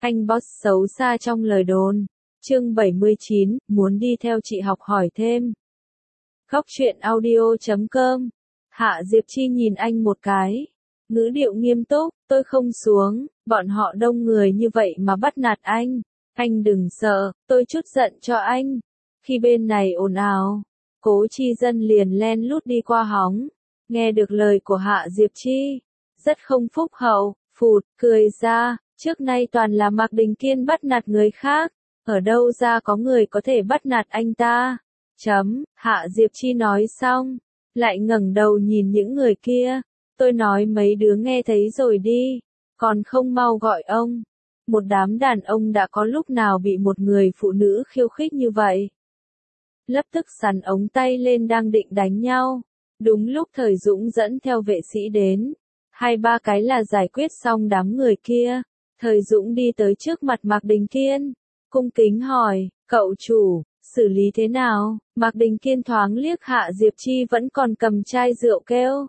Anh boss xấu xa trong lời đồn. Chương 79, muốn đi theo chị học hỏi thêm. Khóc chuyện audio.com. Hạ Diệp Chi nhìn anh một cái. Ngữ điệu nghiêm túc, tôi không xuống, bọn họ đông người như vậy mà bắt nạt anh. Anh đừng sợ, tôi chút giận cho anh. Khi bên này ồn ào, Cố Chi Dân liền len lút đi qua hóng. Nghe được lời của Hạ Diệp Chi, rất không phúc hậu, phụt, cười ra, trước nay toàn là Mạc Đình Kiên bắt nạt người khác, ở đâu ra có người có thể bắt nạt anh ta. Hạ Diệp Chi nói xong, lại ngẩng đầu nhìn những người kia, tôi nói mấy đứa nghe thấy rồi đi, còn không mau gọi ông. Một đám đàn ông đã có lúc nào bị một người phụ nữ khiêu khích như vậy. Lập tức sắn ống tay lên đang định đánh nhau. Đúng lúc Thời Dũng dẫn theo vệ sĩ đến. 2-3 cái là giải quyết xong đám người kia. Thời Dũng đi tới trước mặt Mạc Đình Kiên. Cung kính hỏi, cậu chủ, xử lý thế nào? Mạc Đình Kiên thoáng liếc Hạ Diệp Chi vẫn còn cầm chai rượu kêu.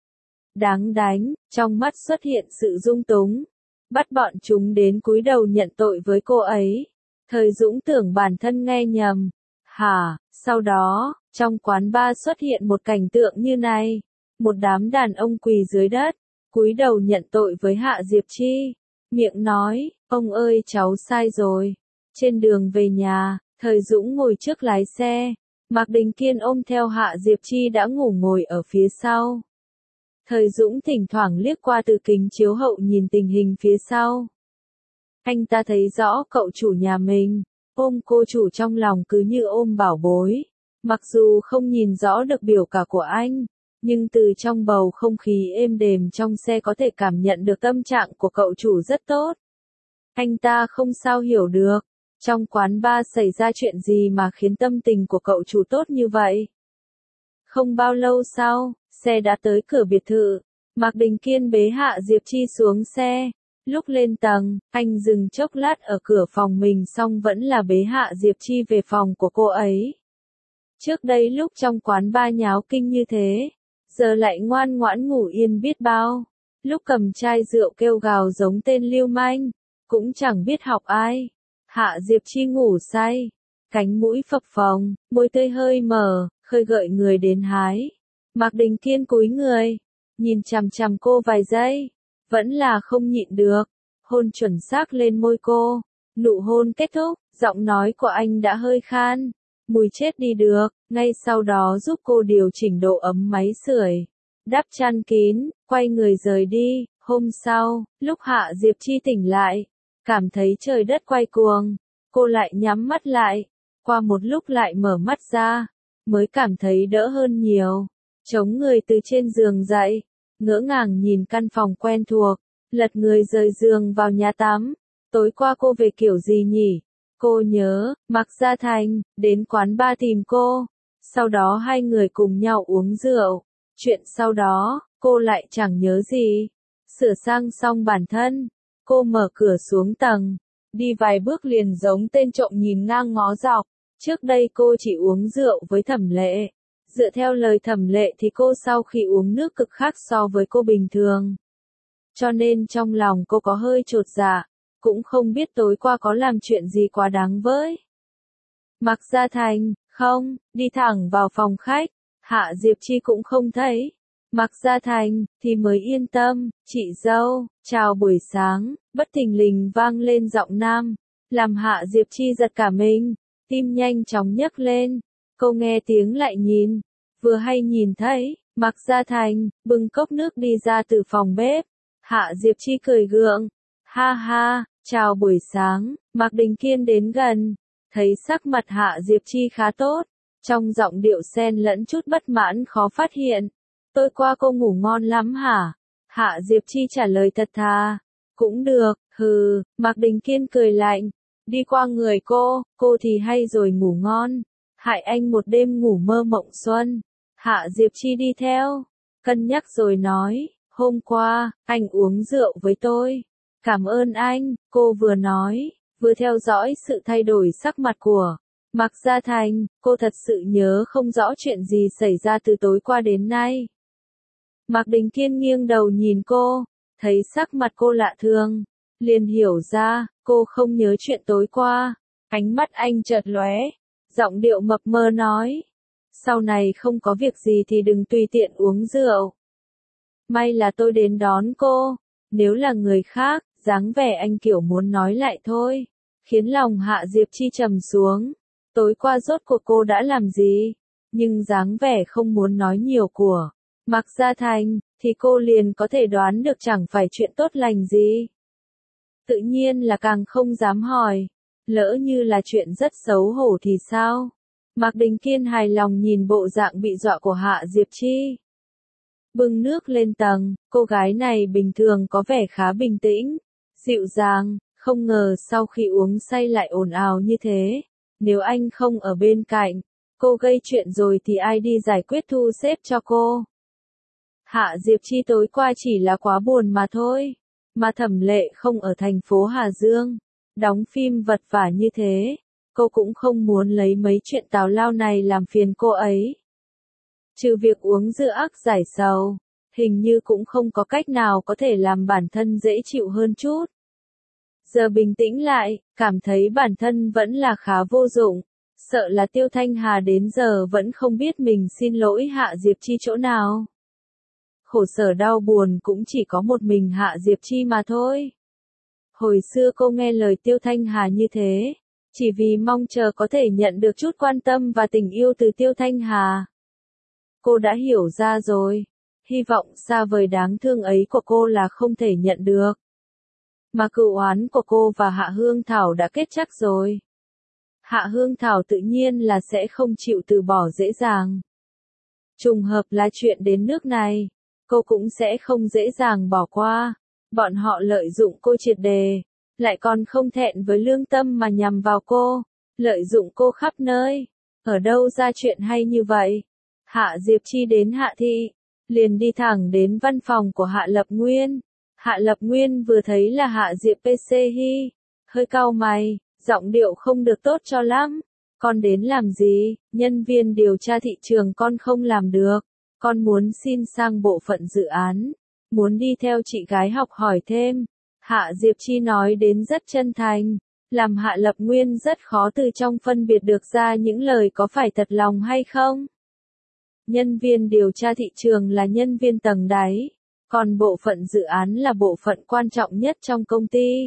Đáng đánh, trong mắt xuất hiện sự dung túng. Bắt bọn chúng đến cúi đầu nhận tội với cô ấy. Thời Dũng tưởng bản thân nghe nhầm. Hả, sau đó, trong quán bar xuất hiện một cảnh tượng như này. Một đám đàn ông quỳ dưới đất, cúi đầu nhận tội với Hạ Diệp Chi. Miệng nói, ông ơi cháu sai rồi. Trên đường về nhà, Thời Dũng ngồi trước lái xe. Mạc Đình Kiên ôm theo Hạ Diệp Chi đã ngủ ngồi ở phía sau. Thời Dũng thỉnh thoảng liếc qua từ kính chiếu hậu nhìn tình hình phía sau. Anh ta thấy rõ cậu chủ nhà mình, ôm cô chủ trong lòng cứ như ôm bảo bối. Mặc dù không nhìn rõ được biểu cảm của anh, nhưng từ trong bầu không khí êm đềm trong xe có thể cảm nhận được tâm trạng của cậu chủ rất tốt. Anh ta không sao hiểu được, trong quán bar xảy ra chuyện gì mà khiến tâm tình của cậu chủ tốt như vậy. Không bao lâu sau, xe đã tới cửa biệt thự. Mạc Đình Kiên bế Hạ Diệp Chi xuống xe. Lúc lên tầng, anh dừng chốc lát ở cửa phòng mình xong vẫn là bế Hạ Diệp Chi về phòng của cô ấy. Trước đây lúc trong quán bar nháo kinh như thế, giờ lại ngoan ngoãn ngủ yên biết bao. Lúc cầm chai rượu kêu gào giống tên lưu manh, cũng chẳng biết học ai. Hạ Diệp Chi ngủ say, cánh mũi phập phồng, môi tươi hơi mở, khơi gợi người đến hái. Mạc Đình Kiên cúi người, nhìn chằm chằm cô vài giây, vẫn là không nhịn được, hôn chuẩn xác lên môi cô. Nụ hôn kết thúc, giọng nói của anh đã hơi khan, mùi chết đi được, ngay sau đó giúp cô điều chỉnh độ ấm máy sưởi, đắp chăn kín, quay người rời đi. Hôm sau, lúc Hạ Diệp Chi tỉnh lại, cảm thấy trời đất quay cuồng, cô lại nhắm mắt lại, qua một lúc lại mở mắt ra, mới cảm thấy đỡ hơn nhiều. Chống người từ trên giường dậy, ngỡ ngàng nhìn căn phòng quen thuộc, lật người rời giường vào nhà tắm. Tối qua cô về kiểu gì nhỉ? Cô nhớ, Mạc Gia Thành, đến quán bar tìm cô. Sau đó hai người cùng nhau uống rượu. Chuyện sau đó, cô lại chẳng nhớ gì. Sửa sang xong bản thân, cô mở cửa xuống tầng. Đi vài bước liền giống tên trộm nhìn ngang ngó dọc. Trước đây cô chỉ uống rượu với Thẩm Lệ. Dựa theo lời Thẩm Lệ thì cô sau khi uống nước cực khác so với cô bình thường. Cho nên trong lòng cô có hơi chột dạ, cũng không biết tối qua có làm chuyện gì quá đáng với Mạc Gia Thành, không, đi thẳng vào phòng khách, Hạ Diệp Chi cũng không thấy. Mạc Gia Thành, thì mới yên tâm, chị dâu, chào buổi sáng, bất thình lình vang lên giọng nam, làm Hạ Diệp Chi giật cả mình, tim nhanh chóng nhấc lên. Cô nghe tiếng lại nhìn, vừa hay nhìn thấy, Mạc Gia Thành, bưng cốc nước đi ra từ phòng bếp. Hạ Diệp Chi cười gượng, ha ha, chào buổi sáng. Mạc Đình Kiên đến gần, thấy sắc mặt Hạ Diệp Chi khá tốt, trong giọng điệu xen lẫn chút bất mãn khó phát hiện. Tối qua cô ngủ ngon lắm hả? Hạ Diệp Chi trả lời thật thà, cũng được, hừ. Mạc Đình Kiên cười lạnh, đi qua người cô thì hay rồi ngủ ngon, hại anh một đêm ngủ mơ mộng xuân. Hạ Diệp Chi đi theo, cân nhắc rồi nói, hôm qua, anh uống rượu với tôi. Cảm ơn anh, cô vừa nói, vừa theo dõi sự thay đổi sắc mặt của Mạc Gia Thành. Cô thật sự nhớ không rõ chuyện gì xảy ra từ tối qua đến nay. Mạc Đình Kiên nghiêng đầu nhìn cô, thấy sắc mặt cô lạ thường, liền hiểu ra, Cô không nhớ chuyện tối qua. Ánh mắt anh chợt lóe, giọng điệu mập mờ nói. Sau này không có việc gì thì đừng tùy tiện uống rượu. May là tôi đến đón cô. Nếu là người khác, dáng vẻ anh kiểu muốn nói lại thôi. Khiến lòng Hạ Diệp Chi trầm xuống. Tối qua rốt cuộc cô đã làm gì? Nhưng dáng vẻ không muốn nói nhiều của Mạc Gia Thành, thì cô liền có thể đoán được chẳng phải chuyện tốt lành gì. Tự nhiên là càng không dám hỏi. Lỡ như là chuyện rất xấu hổ thì sao? Mạc Đình Kiên hài lòng nhìn bộ dạng bị dọa của Hạ Diệp Chi. Bưng nước lên tầng, cô gái này bình thường có vẻ khá bình tĩnh, dịu dàng, không ngờ sau khi uống say lại ồn ào như thế. Nếu anh không ở bên cạnh, cô gây chuyện rồi thì ai đi giải quyết thu xếp cho cô? Hạ Diệp Chi tối qua chỉ là quá buồn mà thôi. Mà Thẩm Lệ không ở thành phố Hà Dương, đóng phim vật vã như thế, cô cũng không muốn lấy mấy chuyện tào lao này làm phiền cô ấy. Trừ việc uống dưa ác giải sầu, hình như cũng không có cách nào có thể làm bản thân dễ chịu hơn chút. Giờ bình tĩnh lại, cảm thấy bản thân vẫn là khá vô dụng, sợ là Tiêu Thanh Hà đến giờ vẫn không biết mình xin lỗi Hạ Diệp Chi chỗ nào. Khổ sở đau buồn cũng chỉ có một mình Hạ Diệp Chi mà thôi. Hồi xưa cô nghe lời Tiêu Thanh Hà như thế, chỉ vì mong chờ có thể nhận được chút quan tâm và tình yêu từ Tiêu Thanh Hà. Cô đã hiểu ra rồi, hy vọng xa vời đáng thương ấy của cô là không thể nhận được. Mà cựu oán của cô và Hạ Hương Thảo đã kết chắc rồi. Hạ Hương Thảo tự nhiên là sẽ không chịu từ bỏ dễ dàng. Trùng hợp là chuyện đến nước này, cô cũng sẽ không dễ dàng bỏ qua. Bọn họ lợi dụng cô triệt đề, lại còn không thẹn với lương tâm mà nhằm vào cô, lợi dụng cô khắp nơi. Ở đâu ra chuyện hay như vậy? Hạ Diệp Chi đến Hạ Thị, liền đi thẳng đến văn phòng của Hạ Lập Nguyên. Hạ Lập Nguyên vừa thấy là Hạ Diệp PC Hi, hơi cau mày, giọng điệu không được tốt cho lắm. Con đến làm gì? Nhân viên điều tra thị trường con không làm được. Con muốn xin sang bộ phận dự án, muốn đi theo chị gái học hỏi thêm. Hạ Diệp Chi nói đến rất chân thành, làm Hạ Lập Nguyên rất khó từ trong phân biệt được ra những lời có phải thật lòng hay không. Nhân viên điều tra thị trường là nhân viên tầng đáy, còn bộ phận dự án là bộ phận quan trọng nhất trong công ty.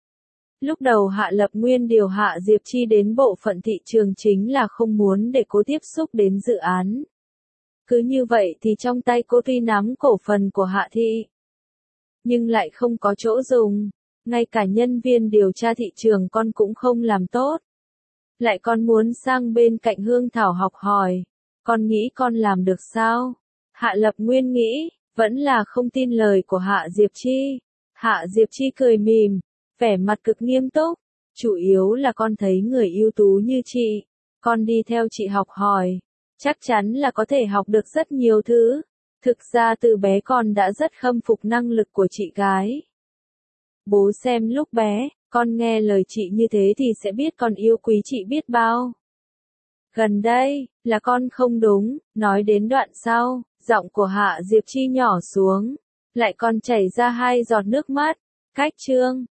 Lúc đầu Hạ Lập Nguyên điều Hạ Diệp Chi đến bộ phận thị trường chính là không muốn để cô tiếp xúc đến dự án. Cứ như vậy thì trong tay cô tuy nắm cổ phần của Hạ Thị, nhưng lại không có chỗ dùng. Ngay cả nhân viên điều tra thị trường con cũng không làm tốt. Lại còn muốn sang bên cạnh Hương Thảo học hỏi. Con nghĩ con làm được sao? Hạ Lập Nguyên nghĩ, vẫn là không tin lời của Hạ Diệp Chi. Hạ Diệp Chi cười mỉm, vẻ mặt cực nghiêm túc. Chủ yếu là con thấy người ưu tú như chị, con đi theo chị học hỏi, chắc chắn là có thể học được rất nhiều thứ. Thực ra từ bé con đã rất khâm phục năng lực của chị gái. Bố xem lúc bé, con nghe lời chị như thế thì sẽ biết con yêu quý chị biết bao. Gần đây, là con không đúng, nói đến đoạn sau, giọng của Hạ Diệp Chi nhỏ xuống, lại còn chảy ra 2 giọt nước mắt. Cách chương